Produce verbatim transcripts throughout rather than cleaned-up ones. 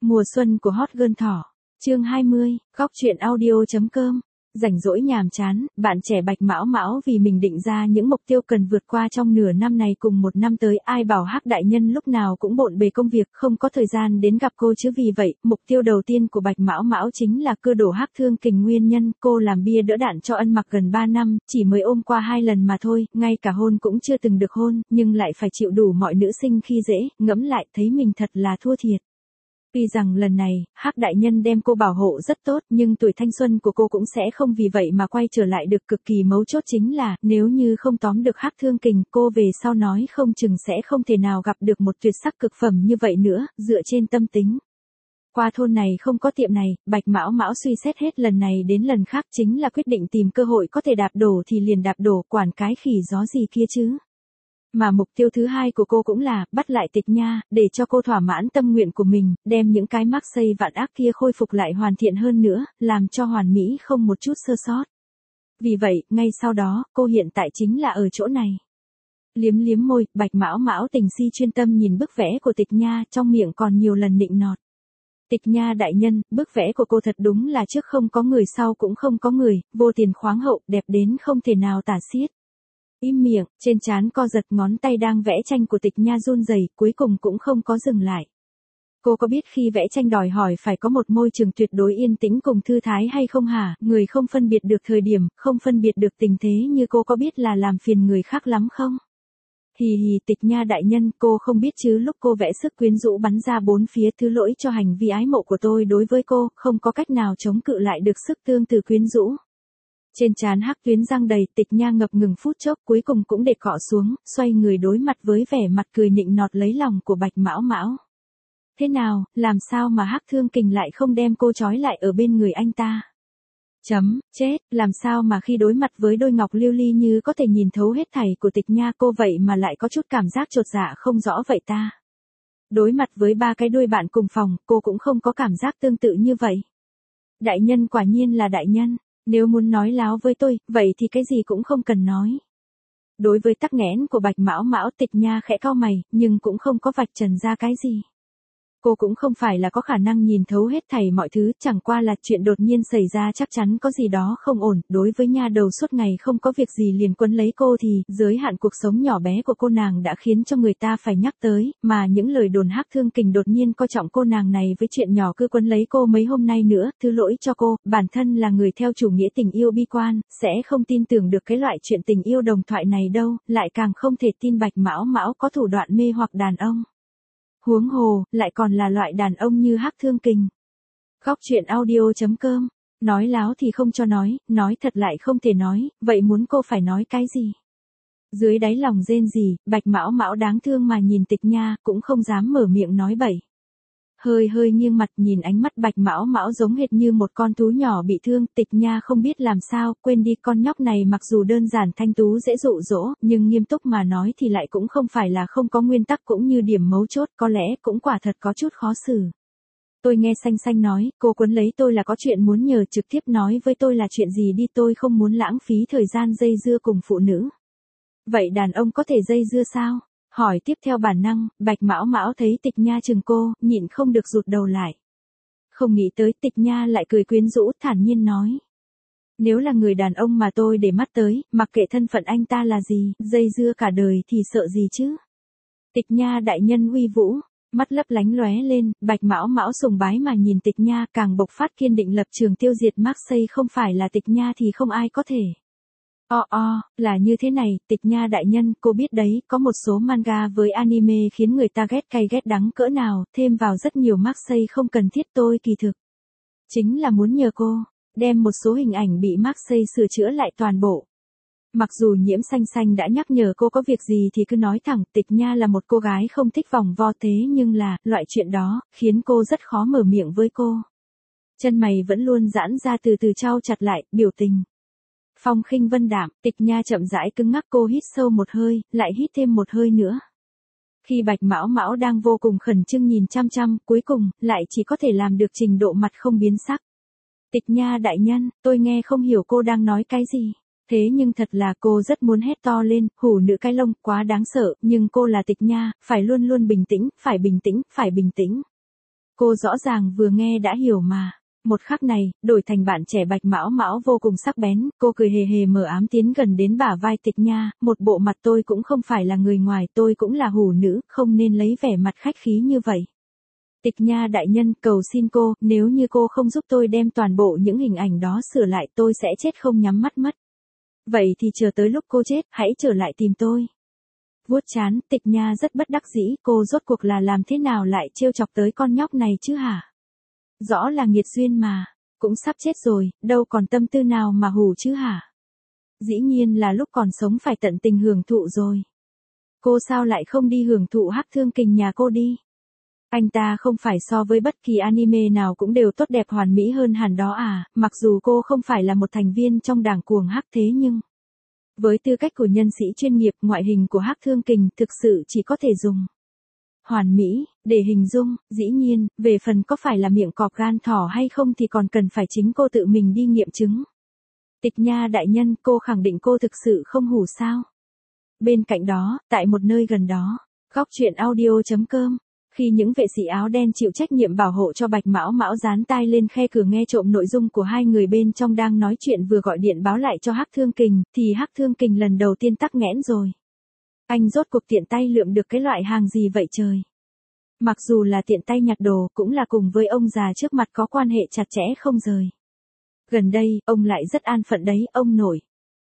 Mùa xuân của Hot Girl Thỏ. Chương hai mươi, góc truyện audio.com. Rảnh rỗi nhàm chán, bạn trẻ Bạch Mão Mão vì mình định ra những mục tiêu cần vượt qua trong nửa năm này cùng một năm tới, ai bảo Hắc đại nhân lúc nào cũng bộn bề công việc, không có thời gian đến gặp cô chứ. Vì vậy, mục tiêu đầu tiên của Bạch Mão Mão chính là cưa đổ Hắc Thương Kình. Nguyên nhân, cô làm bia đỡ đạn cho Ân Mặc gần ba năm, chỉ mới ôm qua hai lần mà thôi, ngay cả hôn cũng chưa từng được hôn, nhưng lại phải chịu đủ mọi nữ sinh khi dễ, ngẫm lại thấy mình thật là thua thiệt. Tuy rằng lần này, Hắc đại nhân đem cô bảo hộ rất tốt, nhưng tuổi thanh xuân của cô cũng sẽ không vì vậy mà quay trở lại được. Cực kỳ mấu chốt chính là, nếu như không tóm được Hắc Thương Kình, cô về sau nói không chừng sẽ không thể nào gặp được một tuyệt sắc cực phẩm như vậy nữa, dựa trên tâm tính. Qua thôn này không có tiệm này, Bạch Mão Mão suy xét hết lần này đến lần khác, chính là quyết định tìm cơ hội có thể đạp đổ thì liền đạp đổ, quản cái khỉ gió gì kia chứ. Mà mục tiêu thứ hai của cô cũng là bắt lại Tịch Nha, để cho cô thỏa mãn tâm nguyện của mình, đem những cái mác xây vạn ác kia khôi phục lại hoàn thiện hơn nữa, làm cho hoàn mỹ không một chút sơ sót. Vì vậy, ngay sau đó, cô hiện tại chính là ở chỗ này. Liếm liếm môi, Bạch Mão Mão tình si chuyên tâm nhìn bức vẽ của Tịch Nha, trong miệng còn nhiều lần nịnh nọt. Tịch Nha đại nhân, bức vẽ của cô thật đúng là trước không có người sau cũng không có người, vô tiền khoáng hậu, đẹp đến không thể nào tả xiết. Im miệng, trên trán co giật, ngón tay đang vẽ tranh của Tịch Nha run rẩy, cuối cùng cũng không có dừng lại. Cô có biết khi vẽ tranh đòi hỏi phải có một môi trường tuyệt đối yên tĩnh cùng thư thái hay không hả? Người không phân biệt được thời điểm, không phân biệt được tình thế như cô có biết là làm phiền người khác lắm không? Hì hì, Tịch Nha đại nhân, cô không biết chứ, lúc cô vẽ sức quyến rũ bắn ra bốn phía, thứ lỗi cho hành vi ái mộ của tôi đối với cô, không có cách nào chống cự lại được sức tương từ quyến rũ. Trên trán Hắc tuyến răng đầy, Tịch Nha ngập ngừng phút chốc, cuối cùng cũng để cọ xuống, xoay người đối mặt với vẻ mặt cười nịnh nọt lấy lòng của Bạch Mão Mão. Thế nào, làm sao mà Hắc Thương Kình lại không đem cô trói lại ở bên người anh ta? Chấm, chết, làm sao mà khi đối mặt với đôi ngọc lưu ly như có thể nhìn thấu hết thảy của Tịch Nha, cô vậy mà lại có chút cảm giác chột dạ không rõ vậy ta? Đối mặt với ba cái đuôi bạn cùng phòng, cô cũng không có cảm giác tương tự như vậy. Đại nhân quả nhiên là đại nhân. Nếu muốn nói láo với tôi, vậy thì cái gì cũng không cần nói. Đối với tắc nghẽn của Bạch Mão Mão, Tịch Nha khẽ cau mày, nhưng cũng không có vạch trần ra cái gì. Cô cũng không phải là có khả năng nhìn thấu hết thảy mọi thứ, chẳng qua là chuyện đột nhiên xảy ra chắc chắn có gì đó không ổn. Đối với nha đầu suốt ngày không có việc gì liền quấn lấy cô thì, giới hạn cuộc sống nhỏ bé của cô nàng đã khiến cho người ta phải nhắc tới, mà những lời đồn Hắc Thương Kình đột nhiên coi trọng cô nàng này với chuyện nhỏ cứ quấn lấy cô mấy hôm nay nữa, thứ lỗi cho cô, bản thân là người theo chủ nghĩa tình yêu bi quan, sẽ không tin tưởng được cái loại chuyện tình yêu đồng thoại này đâu, lại càng không thể tin Bạch Mão Mão có thủ đoạn mê hoặc đàn ông. Huống hồ, lại còn là loại đàn ông như Hắc Thương Kình. Góc truyện audio.com. Nói láo thì không cho nói, nói thật lại không thể nói, vậy muốn cô phải nói cái gì? Dưới đáy lòng rên rỉ, Bạch Mão Mão đáng thương mà nhìn Tịch Nha, cũng không dám mở miệng nói bậy. Hơi hơi nghiêng mặt nhìn ánh mắt Bạch Mão Mão giống hệt như một con thú nhỏ bị thương, Tịch Nha không biết làm sao, quên đi con nhóc này mặc dù đơn giản thanh tú dễ dụ dỗ, nhưng nghiêm túc mà nói thì lại cũng không phải là không có nguyên tắc cũng như điểm mấu chốt, có lẽ cũng quả thật có chút khó xử. Tôi nghe Xanh Xanh nói, cô quấn lấy tôi là có chuyện muốn nhờ, trực tiếp nói với tôi là chuyện gì đi, tôi không muốn lãng phí thời gian dây dưa cùng phụ nữ. Vậy đàn ông có thể dây dưa sao? Hỏi tiếp theo bản năng, Bạch Mão Mão thấy Tịch Nha chừng cô, nhịn không được rụt đầu lại. Không nghĩ tới Tịch Nha lại cười quyến rũ, thản nhiên nói. Nếu là người đàn ông mà tôi để mắt tới, mặc kệ thân phận anh ta là gì, dây dưa cả đời thì sợ gì chứ? Tịch Nha đại nhân uy vũ, mắt lấp lánh lóe lên, Bạch Mão Mão sùng bái mà nhìn Tịch Nha, càng bộc phát kiên định lập trường tiêu diệt Marseille, không phải là Tịch Nha thì không ai có thể. O o, là như thế này, Tịch Nha đại nhân, cô biết đấy, có một số manga với anime khiến người ta ghét cay ghét đắng cỡ nào, thêm vào rất nhiều Marseille không cần thiết, tôi kỳ thực chính là muốn nhờ cô, đem một số hình ảnh bị Marseille sửa chữa lại toàn bộ. Mặc dù Nhiễm Xanh Xanh đã nhắc nhở cô có việc gì thì cứ nói thẳng, Tịch Nha là một cô gái không thích vòng vo, thế nhưng là, loại chuyện đó, khiến cô rất khó mở miệng với cô. Chân mày vẫn luôn giãn ra từ từ trao chặt lại, biểu tình phong khinh vân đạm. Tịch Nha chậm rãi cứng ngắc, cô hít sâu một hơi, lại hít thêm một hơi nữa. Khi Bạch Mão Mão đang vô cùng khẩn trương nhìn chăm chăm, cuối cùng, lại chỉ có thể làm được trình độ mặt không biến sắc. Tịch Nha đại nhân, tôi nghe không hiểu cô đang nói cái gì. Thế nhưng thật là cô rất muốn hét to lên, hủ nữ cái lông, quá đáng sợ, nhưng cô là Tịch Nha, phải luôn luôn bình tĩnh, phải bình tĩnh, phải bình tĩnh. Cô rõ ràng vừa nghe đã hiểu mà. Một khắc này, đổi thành bạn trẻ Bạch Mão Mão vô cùng sắc bén, cô cười hề hề mờ ám tiến gần đến bả vai Tịch Nha, một bộ mặt tôi cũng không phải là người ngoài, tôi cũng là hủ nữ, không nên lấy vẻ mặt khách khí như vậy. Tịch Nha đại nhân, cầu xin cô, nếu như cô không giúp tôi đem toàn bộ những hình ảnh đó sửa lại tôi sẽ chết không nhắm mắt mất. Vậy thì chờ tới lúc cô chết, hãy trở lại tìm tôi. Vuốt chán, Tịch Nha rất bất đắc dĩ, cô rốt cuộc là làm thế nào lại trêu chọc tới con nhóc này chứ hả? Rõ là nghiệt duyên mà, cũng sắp chết rồi, đâu còn tâm tư nào mà hù chứ hả? Dĩ nhiên là lúc còn sống phải tận tình hưởng thụ rồi. Cô sao lại không đi hưởng thụ Hắc Thương Kình nhà cô đi? Anh ta không phải so với bất kỳ anime nào cũng đều tốt đẹp hoàn mỹ hơn hẳn đó à, mặc dù cô không phải là một thành viên trong đảng cuồng hắc thế nhưng với tư cách của nhân sĩ chuyên nghiệp, ngoại hình của Hắc Thương Kình thực sự chỉ có thể dùng hoàn mỹ để hình dung, dĩ nhiên, về phần có phải là miệng cọp gan thỏ hay không thì còn cần phải chính cô tự mình đi nghiệm chứng. Tịch Nha đại nhân, cô khẳng định cô thực sự không hủ sao? Bên cạnh đó, tại một nơi gần đó, góc truyện audio chấm com, khi những vệ sĩ áo đen chịu trách nhiệm bảo hộ cho Bạch Mão Mão dán tai lên khe cửa nghe trộm nội dung của hai người bên trong đang nói chuyện vừa gọi điện báo lại cho Hắc Thương Kình, thì Hắc Thương Kình lần đầu tiên tắc nghẽn rồi. Anh rốt cuộc tiện tay lượm được cái loại hàng gì vậy trời? Mặc dù là tiện tay nhặt đồ, cũng là cùng với ông già trước mặt có quan hệ chặt chẽ không rời. Gần đây, ông lại rất an phận đấy, ông nội.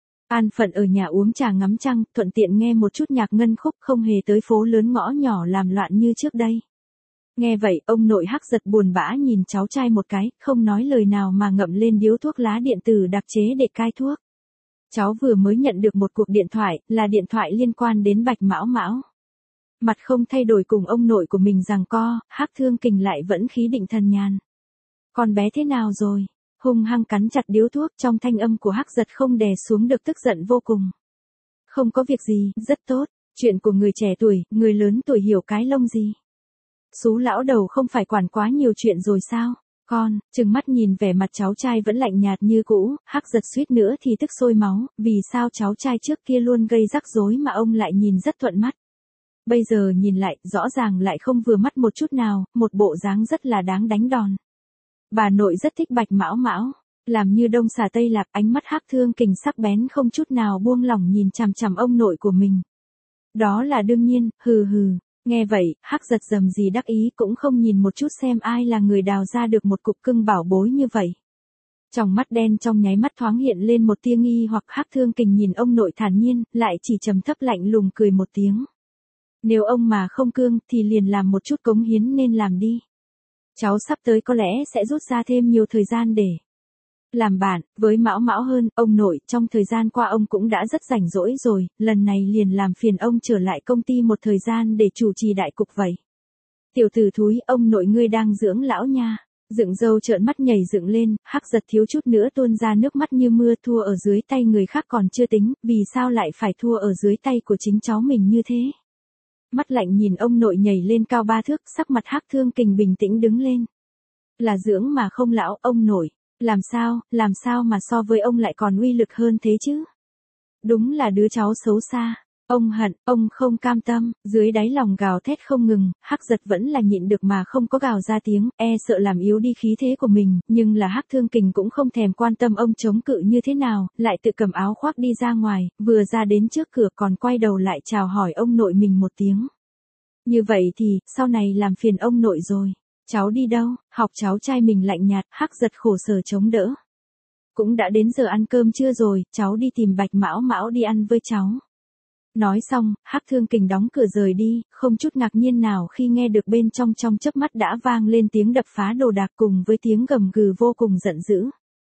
An phận ở nhà uống trà ngắm trăng, thuận tiện nghe một chút nhạc ngân khúc, không hề tới phố lớn ngõ nhỏ làm loạn như trước đây. Nghe vậy, ông nội Hắc giật buồn bã nhìn cháu trai một cái, không nói lời nào mà ngậm lên điếu thuốc lá điện tử đặc chế để cai thuốc. Cháu vừa mới nhận được một cuộc điện thoại, là điện thoại liên quan đến Bạch Mão Mão. Mặt không thay đổi cùng ông nội của mình giằng co, Hắc Thương Kình lại vẫn khí định thần nhàn. Con bé thế nào rồi? Hung hăng cắn chặt điếu thuốc, trong thanh âm của Hắc giật không đè xuống được tức giận vô cùng. Không có việc gì, rất tốt, chuyện của người trẻ tuổi, người lớn tuổi hiểu cái lông gì. Sú lão đầu không phải quản quá nhiều chuyện rồi sao? Con, trừng mắt nhìn vẻ mặt cháu trai vẫn lạnh nhạt như cũ, Hắc giật suýt nữa thì tức sôi máu, vì sao cháu trai trước kia luôn gây rắc rối mà ông lại nhìn rất thuận mắt. Bây giờ nhìn lại, rõ ràng lại không vừa mắt một chút nào, một bộ dáng rất là đáng đánh đòn. Bà nội rất thích Bạch Mão Mão, làm như đông xà tây lạc, ánh mắt Hắc Thương Kình sắc bén không chút nào buông lỏng nhìn chằm chằm ông nội của mình. Đó là đương nhiên, hừ hừ. Nghe vậy, Hắc giật dầm gì đắc ý cũng không nhìn một chút xem ai là người đào ra được một cục cưng bảo bối như vậy. Trong mắt đen trong nháy mắt thoáng hiện lên một tia nghi hoặc Hắc Thương Kình nhìn ông nội thản nhiên, lại chỉ trầm thấp lạnh lùng cười một tiếng. Nếu ông mà không cương thì liền làm một chút cống hiến nên làm đi. Cháu sắp tới có lẽ sẽ rút ra thêm nhiều thời gian để làm bạn với Mão Mão hơn, ông nội, trong thời gian qua ông cũng đã rất rảnh rỗi rồi, lần này liền làm phiền ông trở lại công ty một thời gian để chủ trì đại cục vậy. Tiểu tử thúi, ông nội ngươi đang dưỡng lão nha. Dựng râu trợn mắt nhảy dựng lên, Hắc giật thiếu chút nữa tuôn ra nước mắt như mưa, thua ở dưới tay người khác còn chưa tính, vì sao lại phải thua ở dưới tay của chính cháu mình như thế? Mắt lạnh nhìn ông nội nhảy lên cao ba thước, sắc mặt Hắc Thương Kình bình tĩnh đứng lên. Là dưỡng mà không lão, ông nội. Làm sao, làm sao mà so với ông lại còn uy lực hơn thế chứ? Đúng là đứa cháu xấu xa. Ông hận, ông không cam tâm, dưới đáy lòng gào thét không ngừng, Hắc giật vẫn là nhịn được mà không có gào ra tiếng, e sợ làm yếu đi khí thế của mình, nhưng là Hắc Thương Kình cũng không thèm quan tâm ông chống cự như thế nào, lại tự cầm áo khoác đi ra ngoài, vừa ra đến trước cửa còn quay đầu lại chào hỏi ông nội mình một tiếng. Như vậy thì, sau này làm phiền ông nội rồi. Cháu đi đâu? Học cháu trai mình lạnh nhạt, Hắc giật khổ sở chống đỡ. Cũng đã đến giờ ăn cơm trưa rồi, cháu đi tìm Bạch Mão Mão đi ăn với cháu. Nói xong, Hắc Thương Kình đóng cửa rời đi, không chút ngạc nhiên nào khi nghe được bên trong trong chớp mắt đã vang lên tiếng đập phá đồ đạc cùng với tiếng gầm gừ vô cùng giận dữ.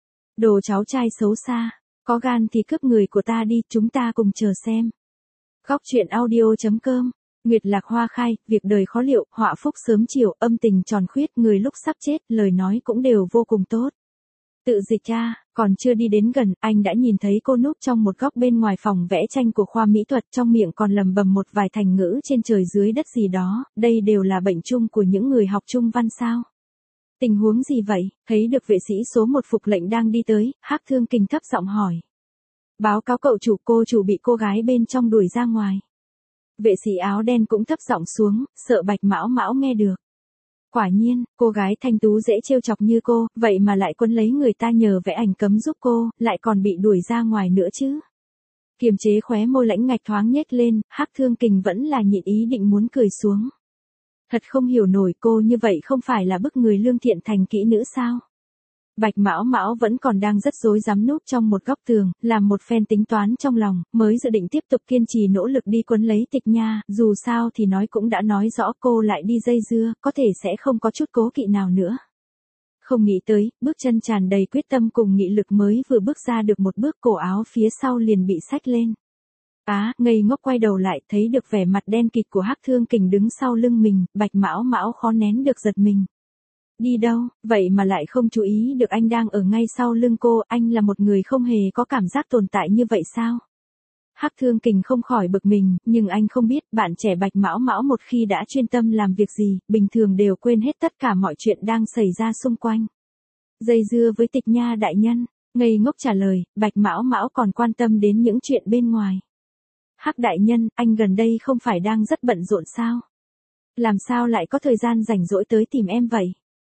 Đồ cháu trai xấu xa, có gan thì cướp người của ta đi, chúng ta cùng chờ xem. Góc truyện audio chấm com. Nguyệt lạc hoa khai, việc đời khó liệu, họa phúc sớm chiều, âm tình tròn khuyết, người lúc sắp chết, lời nói cũng đều vô cùng tốt. Tự dịch cha, còn chưa đi đến gần, anh đã nhìn thấy cô núp trong một góc bên ngoài phòng vẽ tranh của khoa mỹ thuật, trong miệng còn lầm bầm một vài thành ngữ trên trời dưới đất gì đó, đây đều là bệnh chung của những người học trung văn sao. Tình huống gì vậy? Thấy được vệ sĩ số một phục lệnh đang đi tới, Hắc Thương Kình thấp giọng hỏi. Báo cáo cậu chủ, cô chủ bị cô gái bên trong đuổi ra ngoài. Vệ sĩ áo đen cũng thấp giọng xuống, sợ Bạch Mão Mão nghe được. Quả nhiên, cô gái thanh tú dễ trêu chọc như cô, vậy mà lại quấn lấy người ta nhờ vẽ ảnh cấm giúp cô, lại còn bị đuổi ra ngoài nữa chứ. Kiềm chế khóe môi lãnh ngạch thoáng nhếch lên, Hắc Thương Kình vẫn là nhịn ý định muốn cười xuống. Thật không hiểu nổi cô như vậy không phải là bức người lương thiện thành kỹ nữ sao? Bạch Mão Mão vẫn còn đang rất rối rắm núp trong một góc tường, làm một phen tính toán trong lòng, mới dự định tiếp tục kiên trì nỗ lực đi quấn lấy Tịch Nha, dù sao thì nói cũng đã nói rõ cô lại đi dây dưa, có thể sẽ không có chút cố kỵ nào nữa. Không nghĩ tới, bước chân tràn đầy quyết tâm cùng nghị lực mới vừa bước ra được một bước, cổ áo phía sau liền bị xách lên. Á, ngây ngốc quay đầu lại, thấy được vẻ mặt đen kịt của Hắc Thương Kình đứng sau lưng mình, Bạch Mão Mão khó nén được giật mình. Đi đâu, vậy mà lại không chú ý được anh đang ở ngay sau lưng cô, anh là một người không hề có cảm giác tồn tại như vậy sao? Hắc Thương Kình không khỏi bực mình, nhưng anh không biết, bạn trẻ Bạch Mão Mão một khi đã chuyên tâm làm việc gì, bình thường đều quên hết tất cả mọi chuyện đang xảy ra xung quanh. Dây dưa với Tịch Nha đại nhân, ngây ngốc trả lời, Bạch Mão Mão còn quan tâm đến những chuyện bên ngoài. Hắc đại nhân, anh gần đây không phải đang rất bận rộn sao? Làm sao lại có thời gian rảnh rỗi tới tìm em vậy?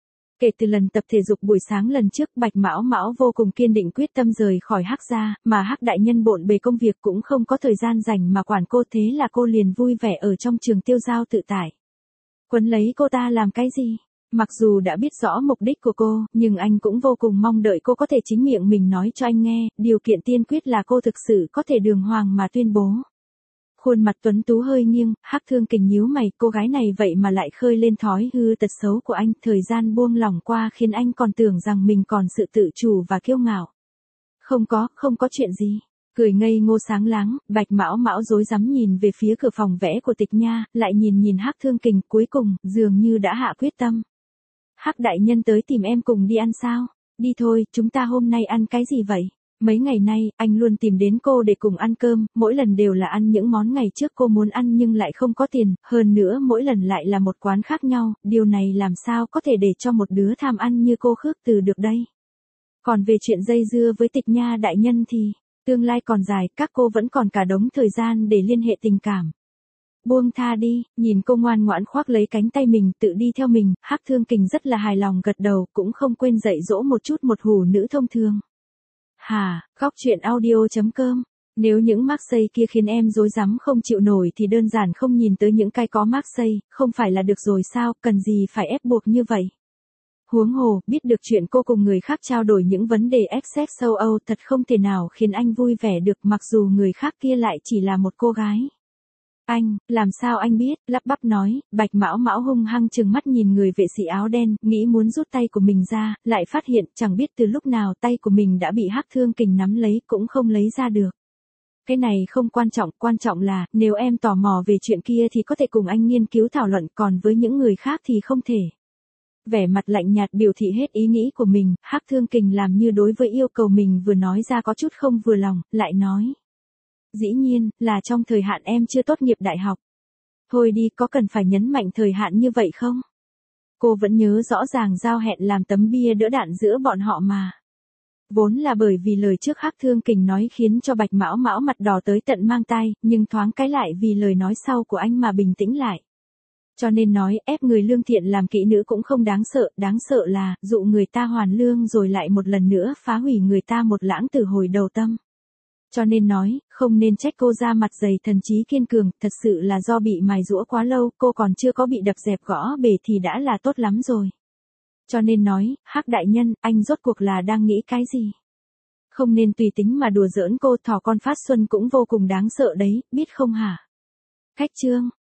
Kể từ lần tập thể dục buổi sáng lần trước, Bạch Mão Mão vô cùng kiên định quyết tâm rời khỏi Hắc gia, mà Hắc đại nhân bộn bề công việc cũng không có thời gian rảnh mà quản cô, thế là cô liền vui vẻ ở trong trường tiêu giao tự tại. Quấn lấy cô ta làm cái gì? Mặc dù đã biết rõ mục đích của cô, nhưng anh cũng vô cùng mong đợi cô có thể chính miệng mình nói cho anh nghe, điều kiện tiên quyết là cô thực sự có thể đường hoàng mà tuyên bố. Khuôn mặt tuấn tú hơi nghiêng, Hắc Thương Kình nhíu mày, cô gái này vậy mà lại khơi lên thói hư tật xấu của anh, thời gian buông lỏng qua khiến anh còn tưởng rằng mình còn sự tự chủ và kiêu ngạo. Không có, không có chuyện gì. Cười ngây ngô sáng láng, Bạch Mão Mão rối rắm nhìn về phía cửa phòng vẽ của Tịch Nha, lại nhìn nhìn Hắc Thương Kình, cuối cùng, dường như đã hạ quyết tâm. Hắc đại nhân tới tìm em cùng đi ăn sao? Đi thôi, chúng ta hôm nay ăn cái gì vậy? Mấy ngày nay, anh luôn tìm đến cô để cùng ăn cơm, mỗi lần đều là ăn những món ngày trước cô muốn ăn nhưng lại không có tiền, hơn nữa mỗi lần lại là một quán khác nhau, điều này làm sao có thể để cho một đứa tham ăn như cô khước từ được đây. Còn về chuyện dây dưa với Tịch Nha đại nhân thì, tương lai còn dài, các cô vẫn còn cả đống thời gian để liên hệ tình cảm. Buông tha đi, nhìn cô ngoan ngoãn khoác lấy cánh tay mình, tự đi theo mình, Hắc Thương Kình rất là hài lòng gật đầu, cũng không quên dạy dỗ một chút một hủ nữ thông thường. Hà, góc truyện audio chấm com. Nếu những Marseille kia khiến em rối rắm không chịu nổi thì đơn giản không nhìn tới những cái có Marseille, không phải là được rồi sao, cần gì phải ép buộc như vậy. Huống hồ, biết được chuyện cô cùng người khác trao đổi những vấn đề Essex châu Âu thật không thể nào khiến anh vui vẻ được, mặc dù người khác kia lại chỉ là một cô gái. Anh, làm sao anh biết, lắp bắp nói, Bạch Mão Mão hung hăng trừng mắt nhìn người vệ sĩ áo đen, nghĩ muốn rút tay của mình ra, lại phát hiện chẳng biết từ lúc nào tay của mình đã bị Hắc Thương Kình nắm lấy, cũng không lấy ra được. Cái này không quan trọng, quan trọng là, nếu em tò mò về chuyện kia thì có thể cùng anh nghiên cứu thảo luận, còn với những người khác thì không thể. Vẻ mặt lạnh nhạt biểu thị hết ý nghĩ của mình, Hắc Thương Kình làm như đối với yêu cầu mình vừa nói ra có chút không vừa lòng, lại nói. Dĩ nhiên, là trong thời hạn em chưa tốt nghiệp đại học. Thôi đi, có cần phải nhấn mạnh thời hạn như vậy không? Cô vẫn nhớ rõ ràng giao hẹn làm tấm bia đỡ đạn giữa bọn họ mà. Vốn là bởi vì lời trước Hắc Thương Kình nói khiến cho Bạch Mão Mão mặt đỏ tới tận mang tai, nhưng thoáng cái lại vì lời nói sau của anh mà bình tĩnh lại. Cho nên nói, ép người lương thiện làm kỹ nữ cũng không đáng sợ, đáng sợ là, dụ người ta hoàn lương rồi lại một lần nữa phá hủy người ta một lãng từ hồi đầu tâm. Cho nên nói, không nên trách cô ra mặt dày thần trí kiên cường, thật sự là do bị mài giũa quá lâu, cô còn chưa có bị đập dẹp gõ bể thì đã là tốt lắm rồi. Cho nên nói, Hắc đại nhân, anh rốt cuộc là đang nghĩ cái gì? Không nên tùy tính mà đùa giỡn cô, thỏ con phát xuân cũng vô cùng đáng sợ đấy, biết không hả? Khách chương